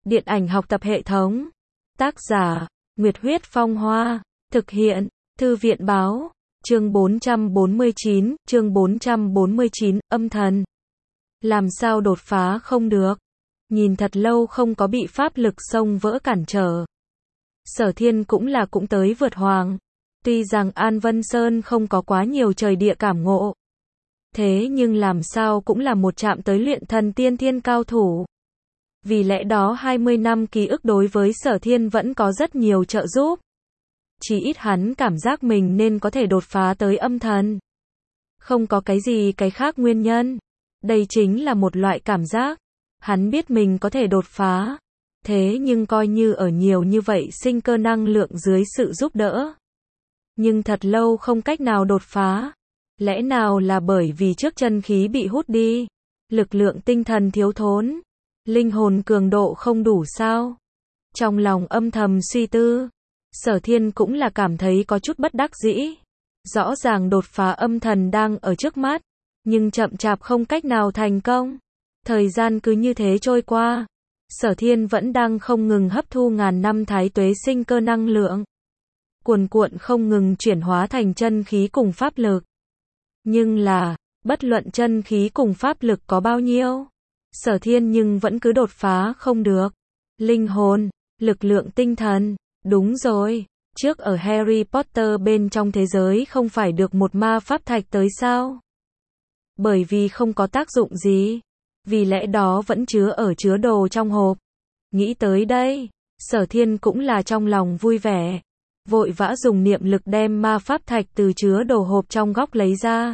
Điện ảnh học tập hệ thống. Tác giả, Nguyệt Huyết Phong Hoa. Thực hiện, Thư viện Báo. Chương 449, âm thần. Làm sao đột phá không được? Nhìn thật lâu không có bị pháp lực xông vỡ cản trở. Sở Thiên cũng tới vượt hoàng. Tuy rằng An Vân Sơn không có quá nhiều trời địa cảm ngộ. Thế nhưng làm sao cũng là một chạm tới luyện thần tiên thiên cao thủ. Vì lẽ đó 20 năm ký ức đối với Sở Thiên vẫn có rất nhiều trợ giúp. Chỉ ít hắn cảm giác mình nên có thể đột phá tới âm thần. Không có cái gì cái khác nguyên nhân. Đây chính là một loại cảm giác. Hắn biết mình có thể đột phá. Thế nhưng coi như ở nhiều như vậy sinh cơ năng lượng dưới sự giúp đỡ. Nhưng thật lâu không cách nào đột phá. Lẽ nào là bởi vì trước chân khí bị hút đi? Lực lượng tinh thần thiếu thốn? Linh hồn cường độ không đủ sao? Trong lòng âm thầm suy tư. Sở Thiên cũng là cảm thấy có chút bất đắc dĩ. Rõ ràng đột phá âm thần đang ở trước mắt. Nhưng chậm chạp không cách nào thành công. Thời gian cứ như thế trôi qua. Sở Thiên vẫn đang không ngừng hấp thu ngàn năm thái tuế sinh cơ năng lượng. Cuồn cuộn không ngừng chuyển hóa thành chân khí cùng pháp lực. Nhưng là, bất luận chân khí cùng pháp lực có bao nhiêu, Sở Thiên nhưng vẫn cứ đột phá không được. Linh hồn, lực lượng tinh thần, đúng rồi, trước ở Harry Potter bên trong thế giới không phải được một ma pháp thạch tới sao? Bởi vì không có tác dụng gì, vì lẽ đó vẫn chứa đồ trong hộp. Nghĩ tới đây, Sở Thiên cũng là trong lòng vui vẻ. Vội vã dùng niệm lực đem ma pháp thạch từ chứa đồ hộp trong góc lấy ra.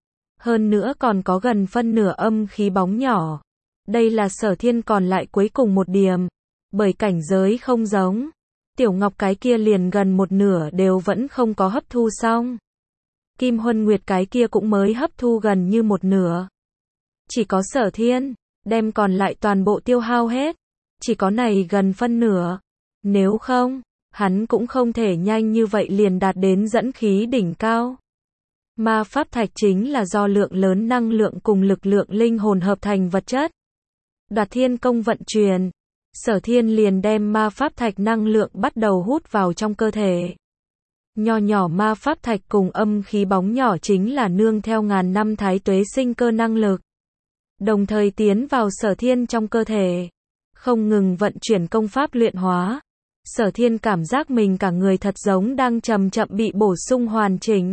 Hơn nữa còn có gần phân nửa âm khí bóng nhỏ. Đây là Sở Thiên còn lại cuối cùng một điểm. Bởi cảnh giới không giống. Tiểu Ngọc cái kia liền gần một nửa đều vẫn không có hấp thu xong. Kim Huân Nguyệt cái kia cũng mới hấp thu gần như một nửa. Chỉ có Sở Thiên, đem còn lại toàn bộ tiêu hao hết. Chỉ có này gần phân nửa. Nếu không, hắn cũng không thể nhanh như vậy liền đạt đến dẫn khí đỉnh cao. Ma pháp thạch chính là do lượng lớn năng lượng cùng lực lượng linh hồn hợp thành vật chất. Đoạt thiên công vận chuyển. Sở Thiên liền đem ma pháp thạch năng lượng bắt đầu hút vào trong cơ thể. Nho nhỏ ma pháp thạch cùng âm khí bóng nhỏ chính là nương theo ngàn năm thái tuế sinh cơ năng lực. Đồng thời tiến vào Sở Thiên trong cơ thể. Không ngừng vận chuyển công pháp luyện hóa. Sở Thiên cảm giác mình cả người thật giống đang chậm chậm bị bổ sung hoàn chỉnh.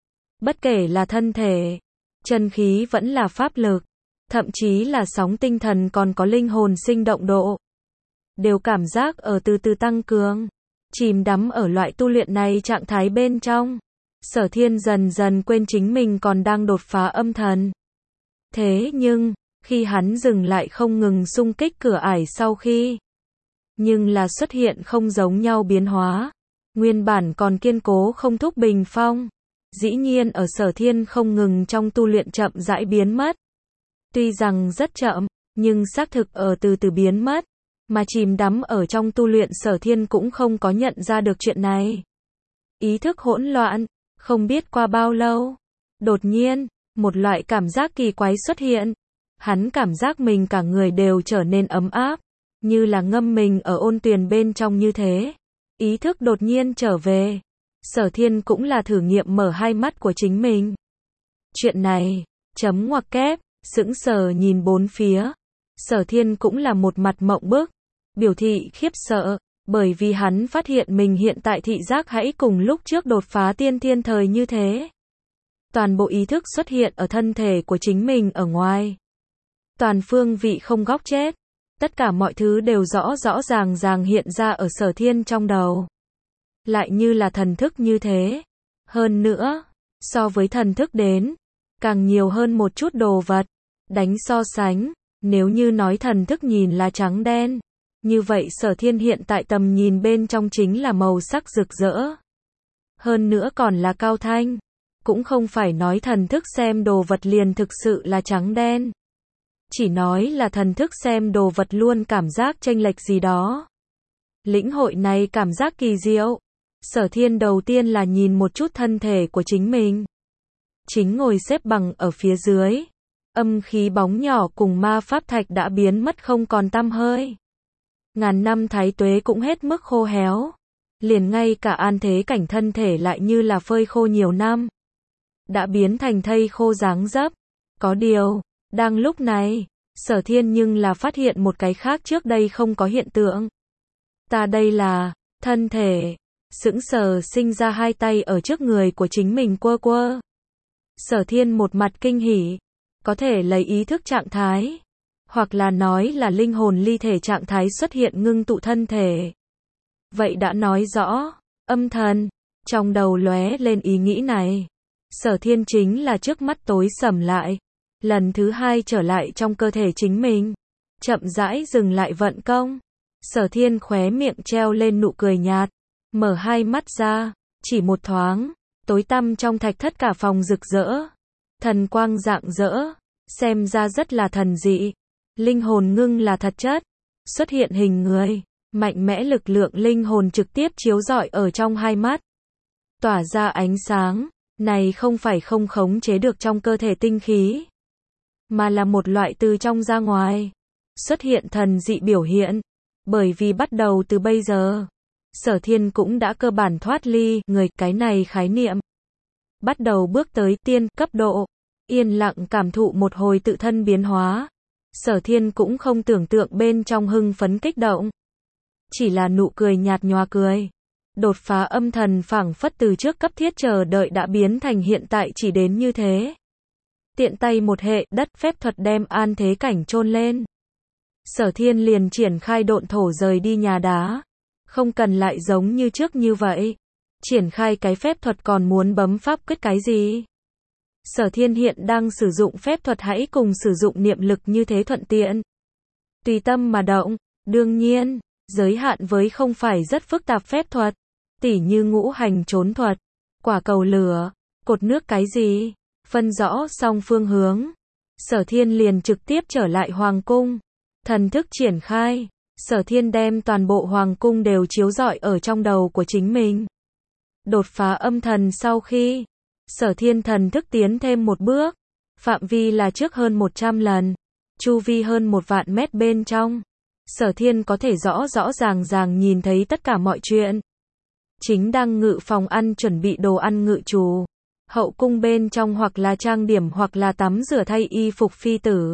Bất kể là thân thể, chân khí vẫn là pháp lực, thậm chí là sóng tinh thần còn có linh hồn sinh động độ. Đều cảm giác ở từ từ tăng cường, chìm đắm ở loại tu luyện này trạng thái bên trong. Sở Thiên dần dần quên chính mình còn đang đột phá âm thần. Thế nhưng, khi hắn dừng lại không ngừng xung kích cửa ải sau khi, nhưng là xuất hiện không giống nhau biến hóa. Nguyên bản còn kiên cố không thúc bình phong. Dĩ nhiên ở Sở Thiên không ngừng trong tu luyện chậm rãi biến mất. Tuy rằng rất chậm, nhưng xác thực ở từ từ biến mất. Mà chìm đắm ở trong tu luyện Sở Thiên cũng không có nhận ra được chuyện này. Ý thức hỗn loạn, không biết qua bao lâu. Đột nhiên, một loại cảm giác kỳ quái xuất hiện. Hắn cảm giác mình cả người đều trở nên ấm áp. Như là ngâm mình ở ôn tuyền bên trong như thế. Ý thức đột nhiên trở về. Sở Thiên cũng là thử nghiệm mở hai mắt của chính mình. Chuyện này, chấm ngoặc kép, sững sờ nhìn bốn phía. Sở Thiên cũng là một mặt mộng bức, biểu thị khiếp sợ, bởi vì hắn phát hiện mình hiện tại thị giác hãy cùng lúc trước đột phá tiên thiên thời như thế. Toàn bộ ý thức xuất hiện ở thân thể của chính mình ở ngoài. Toàn phương vị không góc chết. Tất cả mọi thứ đều rõ ràng hiện ra ở Sở Thiên trong đầu. Lại như là thần thức như thế. Hơn nữa, so với thần thức đến, càng nhiều hơn một chút đồ vật. Đánh so sánh, nếu như nói thần thức nhìn là trắng đen, như vậy Sở Thiên hiện tại tầm nhìn bên trong chính là màu sắc rực rỡ. Hơn nữa còn là cao thanh. Cũng không phải nói thần thức xem đồ vật liền thực sự là trắng đen. Chỉ nói là thần thức xem đồ vật luôn cảm giác chênh lệch gì đó. Lĩnh hội này cảm giác kỳ diệu. Sở Thiên đầu tiên là nhìn một chút thân thể của chính mình. Chính ngồi xếp bằng ở phía dưới. Âm khí bóng nhỏ cùng ma pháp thạch đã biến mất không còn tăm hơi. Ngàn năm thái tuế cũng hết mức khô héo. Liền ngay cả An Thế Cảnh thân thể lại như là phơi khô nhiều năm. Đã biến thành thây khô dáng dấp. Có điều, đang lúc này, Sở Thiên nhưng là phát hiện một cái khác trước đây không có hiện tượng. Ta đây là, thân thể, sững sờ sinh ra hai tay ở trước người của chính mình quơ quơ. Sở Thiên một mặt kinh hỉ, có thể lấy ý thức trạng thái, hoặc là nói là linh hồn ly thể trạng thái xuất hiện ngưng tụ thân thể. Vậy đã nói rõ, âm thần, trong đầu lóe lên ý nghĩ này. Sở Thiên chính là trước mắt tối sầm lại, lần thứ hai trở lại trong cơ thể chính mình, chậm rãi dừng lại vận công. Sở Thiên khóe miệng treo lên nụ cười nhạt, mở hai mắt ra, chỉ một thoáng, tối tăm trong thạch thất cả phòng rực rỡ, thần quang rạng rỡ, xem ra rất là thần dị. Linh hồn ngưng là thật chất, xuất hiện hình người, mạnh mẽ lực lượng linh hồn trực tiếp chiếu rọi ở trong hai mắt, tỏa ra ánh sáng, này không phải không khống chế được trong cơ thể tinh khí, mà là một loại từ trong ra ngoài, xuất hiện thần dị biểu hiện, bởi vì bắt đầu từ bây giờ, Sở Thiên cũng đã cơ bản thoát ly người cái này khái niệm, bắt đầu bước tới tiên cấp độ, yên lặng cảm thụ một hồi tự thân biến hóa. Sở Thiên cũng không tưởng tượng bên trong hưng phấn kích động, chỉ là nụ cười nhạt nhòa cười. Đột phá âm thần phảng phất từ trước cấp thiết chờ đợi đã biến thành hiện tại chỉ đến như thế. Tiện tay một hệ đất phép thuật đem An Thế Cảnh chôn lên. Sở Thiên liền triển khai độn thổ rời đi nhà đá. Không cần lại giống như trước như vậy. Triển khai cái phép thuật còn muốn bấm pháp quyết cái gì? Sở Thiên hiện đang sử dụng phép thuật, hãy cùng sử dụng niệm lực như thế thuận tiện. Tùy tâm mà động, đương nhiên, giới hạn với không phải rất phức tạp phép thuật, tỉ như ngũ hành trốn thuật, quả cầu lửa, cột nước cái gì, phân rõ xong phương hướng. Sở Thiên liền trực tiếp trở lại hoàng cung, thần thức triển khai, Sở Thiên đem toàn bộ hoàng cung đều chiếu rọi ở trong đầu của chính mình. Đột phá âm thần sau khi Sở Thiên thần thức tiến thêm một bước, phạm vi là trước hơn 100 lần, chu vi hơn 1 vạn mét bên trong. Sở Thiên có thể rõ ràng nhìn thấy tất cả mọi chuyện. Chính đang ngự phòng ăn chuẩn bị đồ ăn ngự chủ, hậu cung bên trong hoặc là trang điểm hoặc là tắm rửa thay y phục phi tử.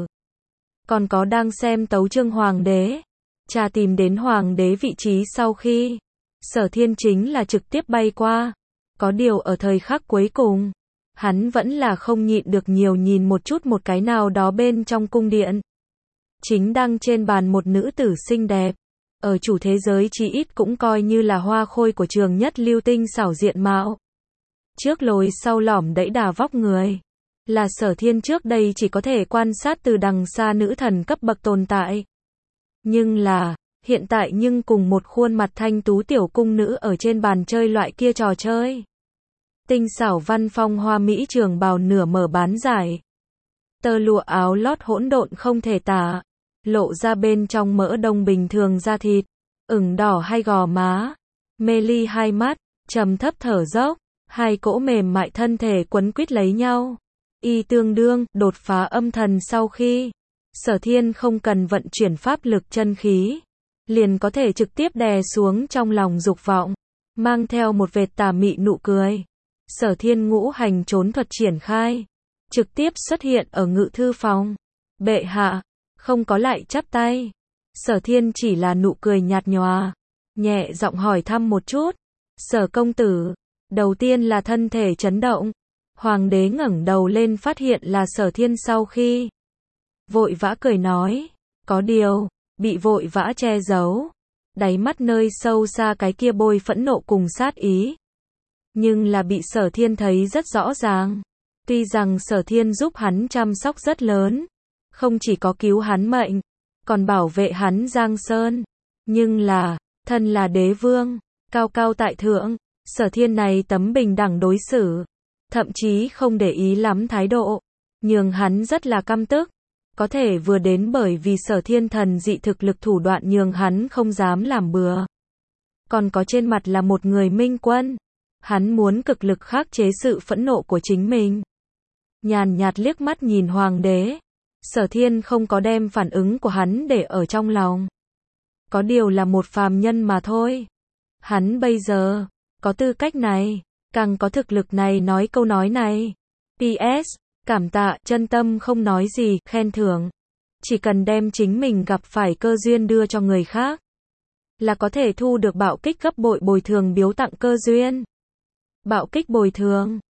Còn có đang xem tấu chương hoàng đế, tra tìm đến hoàng đế vị trí sau khi Sở Thiên chính là trực tiếp bay qua. Có điều ở thời khắc cuối cùng, hắn vẫn là không nhịn được nhiều nhìn một chút một cái nào đó bên trong cung điện. Chính đang trên bàn một nữ tử xinh đẹp, ở chủ thế giới chí ít cũng coi như là hoa khôi của trường nhất lưu, tinh xảo diện mạo. Trước lồi sau lõm đẫy đà vóc người, là Sở Thiên trước đây chỉ có thể quan sát từ đằng xa nữ thần cấp bậc tồn tại. Nhưng là, hiện tại nhưng cùng một khuôn mặt thanh tú tiểu cung nữ ở trên bàn chơi loại kia trò chơi. Tinh xảo văn phong hoa mỹ trường bào nửa mở bán giải. Tơ lụa áo lót hỗn độn không thể tả, lộ ra bên trong mỡ đông bình thường da thịt, ửng đỏ hai gò má, mê ly hai mắt, trầm thấp thở dốc, hai cỗ mềm mại thân thể quấn quýt lấy nhau. Y tương đương, đột phá âm thần sau khi Sở Thiên không cần vận chuyển pháp lực chân khí, liền có thể trực tiếp đè xuống trong lòng dục vọng, mang theo một vệt tà mị nụ cười. Sở Thiên ngũ hành trốn thuật triển khai, trực tiếp xuất hiện ở ngự thư phòng. Bệ hạ, không có lại chắp tay. Sở Thiên chỉ là nụ cười nhạt nhòa, nhẹ giọng hỏi thăm một chút. Sở công tử, đầu tiên là thân thể chấn động. Hoàng đế ngẩng đầu lên phát hiện là Sở Thiên sau khi vội vã cười nói, có điều, bị vội vã che giấu. Đáy mắt nơi sâu xa cái kia bôi phẫn nộ cùng sát ý. Nhưng là bị Sở Thiên thấy rất rõ ràng. Tuy rằng Sở Thiên giúp hắn chăm sóc rất lớn, không chỉ có cứu hắn mệnh, còn bảo vệ hắn Giang Sơn. Nhưng là, thân là đế vương, cao cao tại thượng, Sở Thiên này tấm bình đẳng đối xử, thậm chí không để ý lắm thái độ, nhường hắn rất là căm tức. Có thể vừa đến bởi vì Sở Thiên thần dị thực lực thủ đoạn nhường hắn không dám làm bừa. Còn có trên mặt là một người minh quân. Hắn muốn cực lực khắc chế sự phẫn nộ của chính mình. Nhàn nhạt liếc mắt nhìn hoàng đế. Sở Thiên không có đem phản ứng của hắn để ở trong lòng. Có điều là một phàm nhân mà thôi. Hắn bây giờ có tư cách này, càng có thực lực này nói câu nói này. PS, cảm tạ, chân tâm không nói gì, khen thưởng. Chỉ cần đem chính mình gặp phải cơ duyên đưa cho người khác, là có thể thu được bạo kích gấp bội bồi thường biếu tặng cơ duyên. Bạo kích bồi thường.